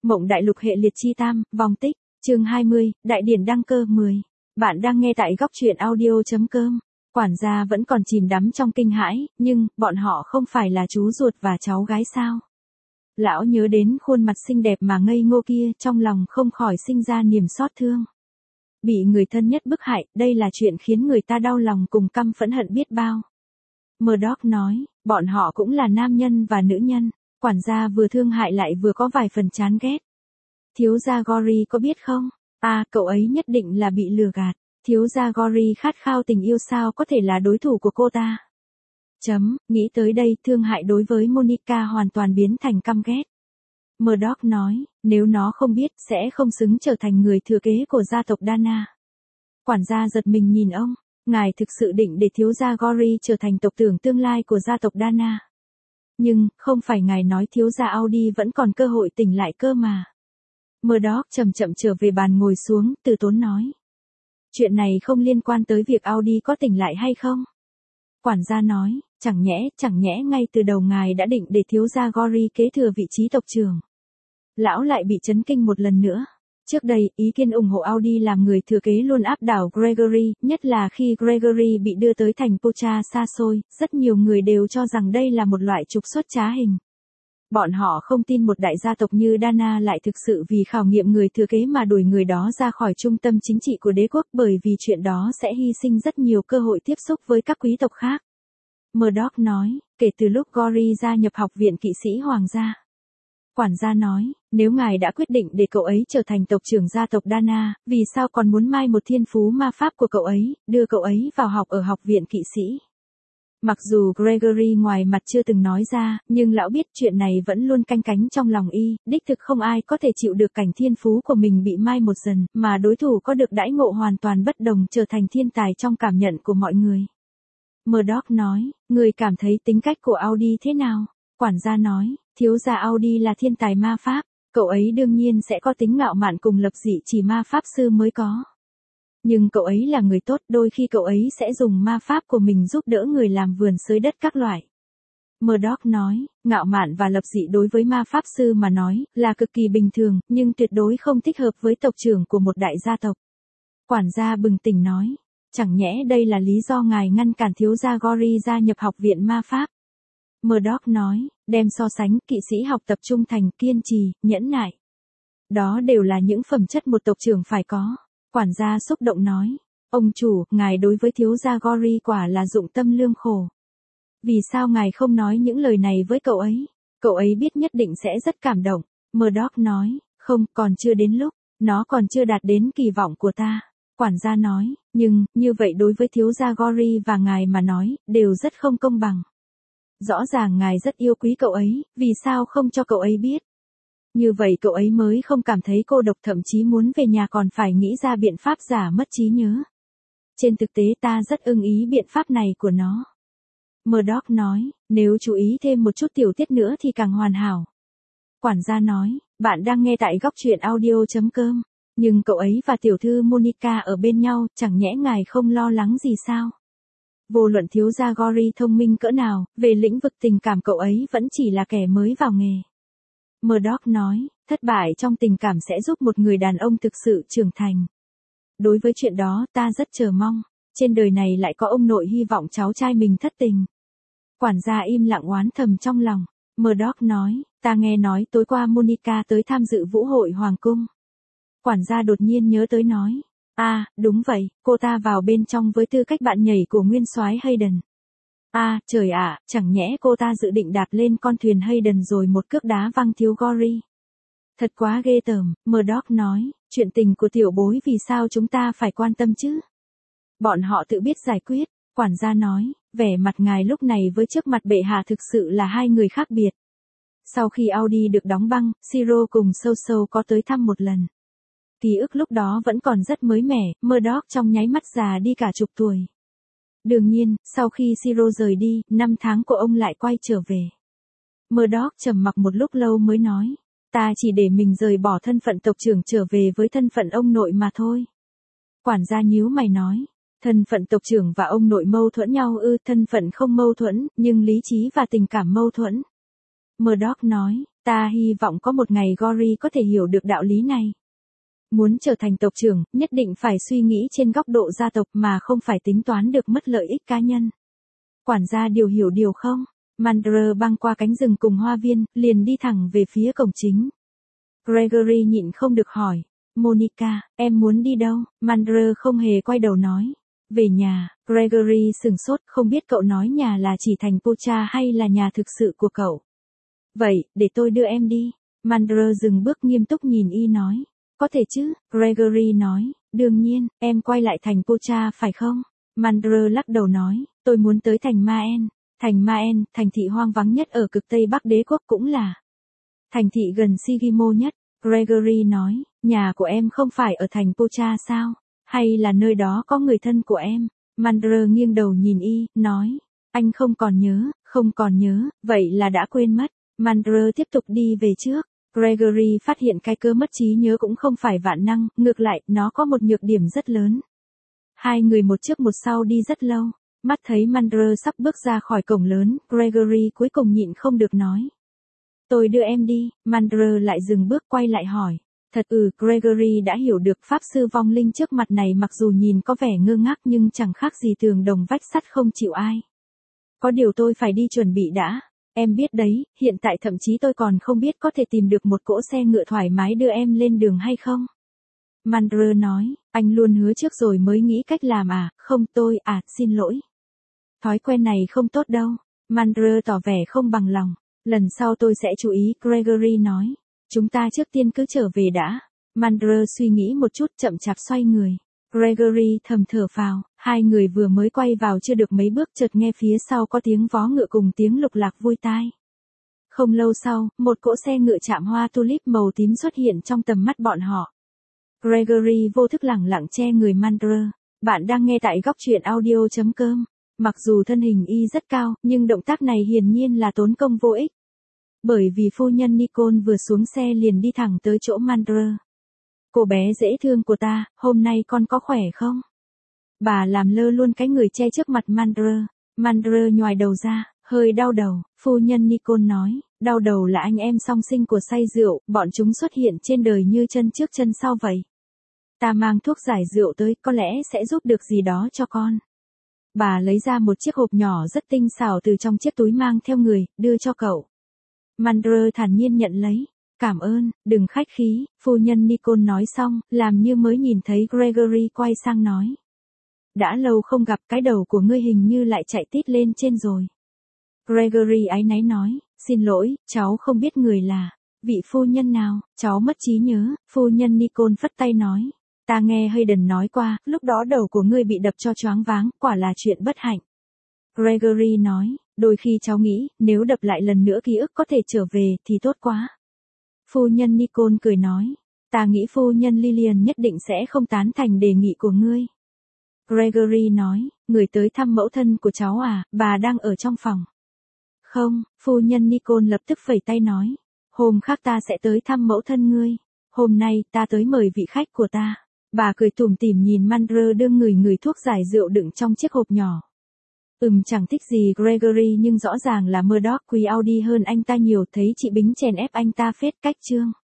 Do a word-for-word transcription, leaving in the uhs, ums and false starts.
Mộng Đại Lục hệ liệt chi tam, vòng tích, chương hai mươi, Đại điển đăng cơ mười. Bạn đang nghe tại góc truyện audio.com. Quản gia vẫn còn chìm đắm trong kinh hãi, nhưng, bọn họ không phải là chú ruột và cháu gái sao? Lão nhớ đến khuôn mặt xinh đẹp mà ngây ngô kia, trong lòng không khỏi sinh ra niềm xót thương. Bị người thân nhất bức hại, đây là chuyện khiến người ta đau lòng cùng căm phẫn hận biết bao. Murdoch nói, bọn họ cũng là nam nhân và nữ nhân. Quản gia vừa thương hại lại vừa có vài phần chán ghét. Thiếu gia Gori có biết không? À, cậu ấy nhất định là bị lừa gạt. Thiếu gia Gori khát khao tình yêu sao có thể là đối thủ của cô ta? Chấm, nghĩ tới đây thương hại đối với Monica hoàn toàn biến thành căm ghét. Murdoch nói, nếu nó không biết sẽ không xứng trở thành người thừa kế của gia tộc Dana. Quản gia giật mình nhìn ông, ngài thực sự định để thiếu gia Gori trở thành tộc trưởng tương lai của gia tộc Dana. Nhưng, không phải ngài nói thiếu gia Audi vẫn còn cơ hội tỉnh lại cơ mà. Murdoch chậm chậm trở về bàn ngồi xuống, từ tốn nói. Chuyện này không liên quan tới việc Audi có tỉnh lại hay không? Quản gia nói, chẳng nhẽ, chẳng nhẽ ngay từ đầu ngài đã định để thiếu gia Gori kế thừa vị trí tộc trưởng. Lão lại bị chấn kinh một lần nữa. Trước đây, ý kiến ủng hộ Audi làm người thừa kế luôn áp đảo Gregory, nhất là khi Gregory bị đưa tới thành Pocha xa xôi, rất nhiều người đều cho rằng đây là một loại trục xuất trá hình. Bọn họ không tin một đại gia tộc như Dana lại thực sự vì khảo nghiệm người thừa kế mà đuổi người đó ra khỏi trung tâm chính trị của đế quốc, bởi vì chuyện đó sẽ hy sinh rất nhiều cơ hội tiếp xúc với các quý tộc khác. Murdoch nói, kể từ lúc Gori gia nhập học viện kỵ sĩ hoàng gia. Quản gia nói, nếu ngài đã quyết định để cậu ấy trở thành tộc trưởng gia tộc Dana, vì sao còn muốn mai một thiên phú ma pháp của cậu ấy, đưa cậu ấy vào học ở học viện kỵ sĩ? Mặc dù Gregory ngoài mặt chưa từng nói ra, nhưng lão biết chuyện này vẫn luôn canh cánh trong lòng y, đích thực không ai có thể chịu được cảnh thiên phú của mình bị mai một dần, mà đối thủ có được đãi ngộ hoàn toàn bất đồng trở thành thiên tài trong cảm nhận của mọi người. Murdoch nói, người cảm thấy tính cách của Audi thế nào? Quản gia nói, thiếu gia Audi là thiên tài ma pháp, cậu ấy đương nhiên sẽ có tính ngạo mạn cùng lập dị chỉ ma pháp sư mới có. Nhưng cậu ấy là người tốt, đôi khi cậu ấy sẽ dùng ma pháp của mình giúp đỡ người làm vườn xới đất các loại. Murdoch nói, ngạo mạn và lập dị đối với ma pháp sư mà nói, là cực kỳ bình thường, nhưng tuyệt đối không thích hợp với tộc trưởng của một đại gia tộc. Quản gia bừng tỉnh nói, chẳng nhẽ đây là lý do ngài ngăn cản thiếu gia Gori gia nhập học viện ma pháp? Murdoch nói, đem so sánh, kỵ sĩ học tập trung thành, kiên trì, nhẫn nại. Đó đều là những phẩm chất một tộc trưởng phải có. Quản gia xúc động nói, ông chủ, ngài đối với thiếu gia Gori quả là dụng tâm lương khổ. Vì sao ngài không nói những lời này với cậu ấy? Cậu ấy biết nhất định sẽ rất cảm động. Murdoch nói, không, còn chưa đến lúc, nó còn chưa đạt đến kỳ vọng của ta. Quản gia nói, nhưng, như vậy đối với thiếu gia Gori và ngài mà nói, đều rất không công bằng. Rõ ràng ngài rất yêu quý cậu ấy, vì sao không cho cậu ấy biết? Như vậy cậu ấy mới không cảm thấy cô độc, thậm chí muốn về nhà còn phải nghĩ ra biện pháp giả mất trí nhớ. Trên thực tế ta rất ưng ý biện pháp này của nó. Murdoch nói, nếu chú ý thêm một chút tiểu tiết nữa thì càng hoàn hảo. Quản gia nói, bạn đang nghe tại góc truyện audio.com, nhưng cậu ấy và tiểu thư Monica ở bên nhau, chẳng nhẽ ngài không lo lắng gì sao? Vô luận thiếu gia Gori thông minh cỡ nào, về lĩnh vực tình cảm cậu ấy vẫn chỉ là kẻ mới vào nghề. Murdoch nói, thất bại trong tình cảm sẽ giúp một người đàn ông thực sự trưởng thành. Đối với chuyện đó ta rất chờ mong, trên đời này lại có ông nội hy vọng cháu trai mình thất tình. Quản gia im lặng oán thầm trong lòng. Murdoch nói, ta nghe nói tối qua Monica tới tham dự vũ hội hoàng cung. Quản gia đột nhiên nhớ tới nói, à, đúng vậy, cô ta vào bên trong với tư cách bạn nhảy của nguyên soái Hayden. À, trời ạ, chẳng nhẽ cô ta dự định đạp lên con thuyền Hayden rồi một cước đá văng thiếu Gori. Thật quá ghê tởm, Murdoch nói, chuyện tình của tiểu bối vì sao chúng ta phải quan tâm chứ? Bọn họ tự biết giải quyết, quản gia nói, vẻ mặt ngài lúc này với trước mặt bệ hạ thực sự là hai người khác biệt. Sau khi Audi được đóng băng, Siro cùng Sâu Sâu có tới thăm một lần. Ký ức lúc đó vẫn còn rất mới mẻ, Murdoch trong nháy mắt già đi cả chục tuổi. Đương nhiên, sau khi Siro rời đi, năm tháng của ông lại quay trở về. Murdoch trầm mặc một lúc lâu mới nói, ta chỉ để mình rời bỏ thân phận tộc trưởng trở về với thân phận ông nội mà thôi. Quản gia nhíu mày nói, thân phận tộc trưởng và ông nội mâu thuẫn nhau ư? Thân phận không mâu thuẫn, nhưng lý trí và tình cảm mâu thuẫn. Murdoch nói, Ta hy vọng có một ngày Gori có thể hiểu được đạo lý này. Muốn trở thành tộc trưởng, nhất định phải suy nghĩ trên góc độ gia tộc mà không phải tính toán được mất lợi ích cá nhân. Quản gia điều hiểu điều không? Mandler băng qua cánh rừng cùng hoa viên, liền đi thẳng về phía cổng chính. Gregory nhịn không được hỏi. Monica, em muốn đi đâu? Mandler không hề quay đầu nói. Về nhà. Gregory sừng sốt, không biết cậu nói nhà là chỉ thành Pocha hay là nhà thực sự của cậu. Vậy, để tôi đưa em đi. Mandler dừng bước nghiêm túc nhìn y nói. Có thể chứ, Gregory nói. Đương nhiên, em quay lại thành Pocha phải không? Mandler lắc đầu nói. Tôi muốn tới thành Maen. Thành Maen, thành thị hoang vắng nhất ở cực Tây Bắc đế quốc cũng là thành thị gần Sigimo nhất. Gregory nói, nhà của em không phải ở thành Pocha sao? Hay là nơi đó có người thân của em? Mandler nghiêng đầu nhìn y, nói, anh không còn nhớ, không còn nhớ, vậy là đã quên mất. Mandler tiếp tục đi về trước. Gregory phát hiện cái cơ mất trí nhớ cũng không phải vạn năng, ngược lại, nó có một nhược điểm rất lớn. Hai người một trước một sau đi rất lâu. Mắt thấy Mandler sắp bước ra khỏi cổng lớn, Gregory cuối cùng nhịn không được nói. Tôi đưa em đi. Mandler lại dừng bước quay lại hỏi. Thật ừ, Gregory đã hiểu được pháp sư vong linh trước mặt này mặc dù nhìn có vẻ ngơ ngác nhưng chẳng khác gì tường đồng vách sắt không chịu ai. Có điều tôi phải đi chuẩn bị đã. Em biết đấy, hiện tại thậm chí tôi còn không biết có thể tìm được một cỗ xe ngựa thoải mái đưa em lên đường hay không. Mandler nói, anh luôn hứa trước rồi mới nghĩ cách làm à, không tôi, à, xin lỗi. Thói quen này không tốt đâu. Mandler tỏ vẻ không bằng lòng. Lần sau tôi sẽ chú ý, Gregory nói. Chúng ta trước tiên cứ trở về đã. Mandler suy nghĩ một chút chậm chạp xoay người. Gregory thầm thở phào, hai người vừa mới quay vào chưa được mấy bước chợt nghe phía sau có tiếng vó ngựa cùng tiếng lục lạc vui tai. Không lâu sau, một cỗ xe ngựa chạm hoa tulip màu tím xuất hiện trong tầm mắt bọn họ. Gregory vô thức lẳng lặng che người Mandler. Bạn đang nghe tại góc truyện audio chấm com. Mặc dù thân hình y rất cao, nhưng động tác này hiển nhiên là tốn công vô ích. Bởi vì phu nhân Nicole vừa xuống xe liền đi thẳng tới chỗ Mandler. Cô bé dễ thương của ta, hôm nay con có khỏe không? Bà làm lơ luôn cái người che trước mặt Mandler. Mandler nhoài đầu ra, hơi đau đầu. Phu nhân Nicole nói, đau đầu là anh em song sinh của say rượu, bọn chúng xuất hiện trên đời như chân trước chân sau vậy. Ta mang thuốc giải rượu tới, có lẽ sẽ giúp được gì đó cho con. Bà lấy ra một chiếc hộp nhỏ rất tinh xảo từ trong chiếc túi mang theo người, đưa cho cậu. Mandler thản nhiên nhận lấy. Cảm ơn, đừng khách khí, phu nhân Nicole nói xong, làm như mới nhìn thấy Gregory quay sang nói. Đã lâu không gặp, cái đầu của ngươi hình như lại chạy tít lên trên rồi. Gregory áy náy nói, xin lỗi, cháu không biết người là vị phu nhân nào, cháu mất trí nhớ. Phu nhân Nicole phất tay nói. Ta nghe Hayden nói qua, lúc đó đầu của ngươi bị đập cho choáng váng, quả là chuyện bất hạnh. Gregory nói, đôi khi cháu nghĩ, nếu đập lại lần nữa ký ức có thể trở về, thì tốt quá. Phu nhân Nicole cười nói, ta nghĩ phu nhân Lillian nhất định sẽ không tán thành đề nghị của ngươi. Gregory nói, người tới thăm mẫu thân của cháu à, bà đang ở trong phòng. Không, phu nhân Nicole lập tức phẩy tay nói, hôm khác ta sẽ tới thăm mẫu thân ngươi. Hôm nay, ta tới mời vị khách của ta. Bà cười tủm tỉm nhìn Mandler đưa người người thuốc giải rượu đựng trong chiếc hộp nhỏ. Ừm chẳng thích gì Gregory nhưng rõ ràng là Murdoch quý Audi hơn anh ta nhiều, thấy chị Bính chèn ép anh ta phết cách trương.